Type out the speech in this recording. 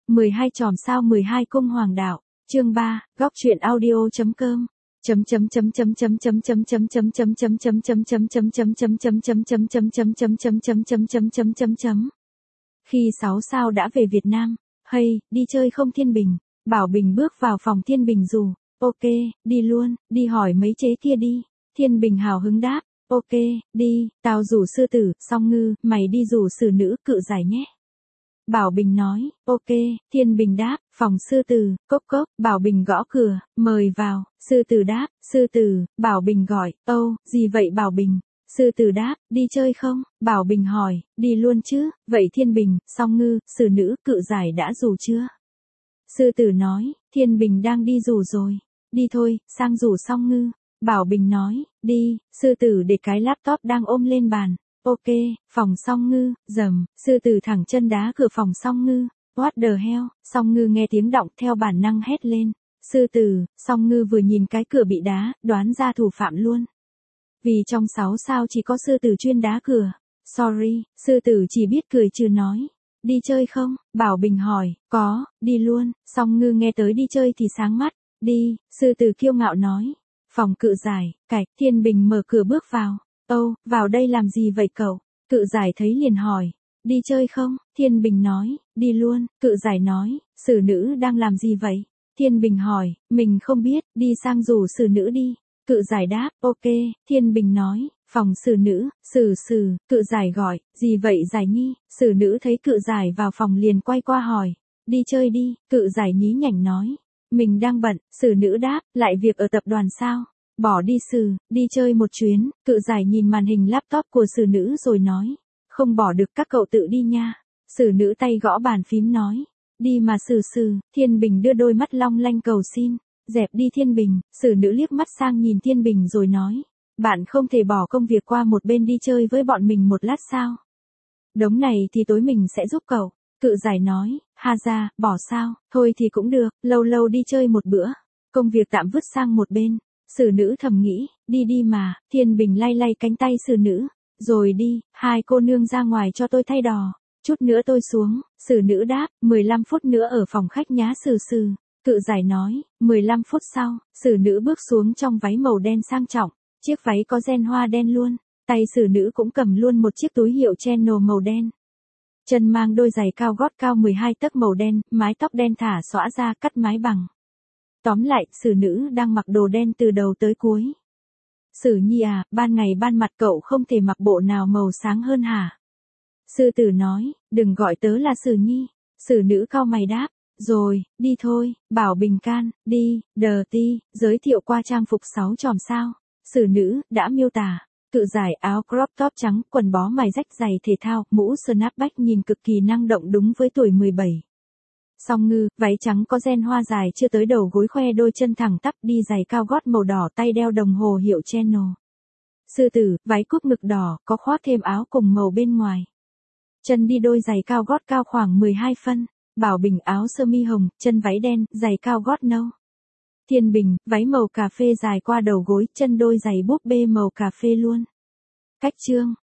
12 chòm sao 12 cung hoàng đạo. Chương 3, góc truyện audio.com. Khi 6 sao đã về Việt Nam, hay, đi chơi không Thiên Bình? Bảo Bình bước vào phòng Thiên Bình rủ, ok, đi luôn, đi hỏi mấy chế kia đi. Thiên Bình hào hứng đáp, ok, đi, tao rủ sư tử, song ngư, mày đi rủ sử nữ, cự giải nhé. Bảo Bình nói, ok, Thiên Bình đáp, phòng sư tử, cốc cốc, Bảo Bình gõ cửa, mời vào, sư tử đáp, sư tử, Bảo Bình gọi, gì vậy Bảo Bình? Sư tử đáp, đi chơi không? Bảo Bình hỏi, đi luôn chứ, vậy Thiên Bình, song ngư, sử nữ, cự giải đã rủ chưa? Sư tử nói, Thiên Bình đang đi rủ rồi, đi thôi, sang rủ song ngư. Bảo Bình nói, đi, sư tử để cái laptop đang ôm lên bàn. Ok, phòng song ngư, rầm, sư tử thẳng chân đá cửa phòng song ngư. What the hell, song ngư nghe tiếng động theo bản năng hét lên. Sư tử, song ngư vừa nhìn cái cửa bị đá, đoán ra thủ phạm luôn. Vì trong 6 sao chỉ có sư tử chuyên đá cửa. Sorry, sư tử chỉ biết cười chứ nói. Đi chơi không? Bảo Bình hỏi, có, đi luôn. Song ngư nghe tới đi chơi thì sáng mắt. Đi, sư tử kiêu ngạo nói. Phòng cự giải, cạch, Thiên Bình mở cửa bước vào. Vào đây làm gì vậy cậu? Cự giải thấy liền hỏi. Đi chơi không? Thiên Bình nói, đi luôn. Cự giải nói, sử nữ đang làm gì vậy? Thiên Bình hỏi, mình không biết, đi sang rủ sử nữ đi. Cự giải đáp, ok, Thiên Bình nói, phòng sử nữ, cự giải gọi, gì vậy giải nhi? Sử nữ thấy cự giải vào phòng liền quay qua hỏi, đi chơi đi, cự giải nhí nhảnh nói, mình đang bận, sử nữ đáp, lại việc ở tập đoàn sao? Bỏ đi đi chơi một chuyến, cự giải nhìn màn hình laptop của sử nữ rồi nói, không bỏ được các cậu tự đi nha. Sử nữ tay gõ bàn phím nói, đi mà Thiên Bình đưa đôi mắt long lanh cầu xin. Dẹp đi Thiên Bình, sử nữ liếc mắt sang nhìn Thiên Bình rồi nói, bạn không thể bỏ công việc qua một bên đi chơi với bọn mình một lát sao? Đống này thì tối mình sẽ giúp cậu. Cự giải nói, ha ra, bỏ sao, thôi thì cũng được, lâu lâu đi chơi một bữa. Công việc tạm vứt sang một bên. Sử nữ thầm nghĩ, đi mà. Thiên Bình lay lay cánh tay sử nữ, rồi đi, hai cô nương ra ngoài cho tôi thay đò. Chút nữa tôi xuống. Sử nữ đáp, 15 phút nữa ở phòng khách nhá sử. Cự giải nói, 15 phút sau, sử nữ bước xuống trong váy màu đen sang trọng, chiếc váy có ren hoa đen luôn, tay sử nữ cũng cầm luôn một chiếc túi hiệu Chanel màu đen. Chân mang đôi giày cao gót cao 12 tấc màu đen, mái tóc đen thả xõa ra cắt mái bằng. Tóm lại, sử nữ đang mặc đồ đen từ đầu tới cuối. Sử nhi à, ban ngày ban mặt cậu không thể mặc bộ nào màu sáng hơn hả? Sư tử nói, đừng gọi tớ là sử nhi. Sử nữ cau mày đáp. Rồi, đi thôi, Bảo Bình can, đi, giới thiệu qua trang phục 6 chòm sao. Sử nữ, đã miêu tả. Cự giải áo crop top trắng, quần bó mài rách giày thể thao, mũ snapback nhìn cực kỳ năng động đúng với tuổi 17. Song ngư, váy trắng có ren hoa dài chưa tới đầu gối khoe đôi chân thẳng tắp đi giày cao gót màu đỏ tay đeo đồng hồ hiệu Chanel. Sư tử, váy cúp ngực đỏ, có khoác thêm áo cùng màu bên ngoài. Chân đi đôi giày cao gót cao khoảng 12 phân. Bảo Bình áo sơ mi hồng, chân váy đen, giày cao gót nâu. Thiên Bình, váy màu cà phê dài qua đầu gối, chân đôi giày búp bê màu cà phê luôn. Cách chương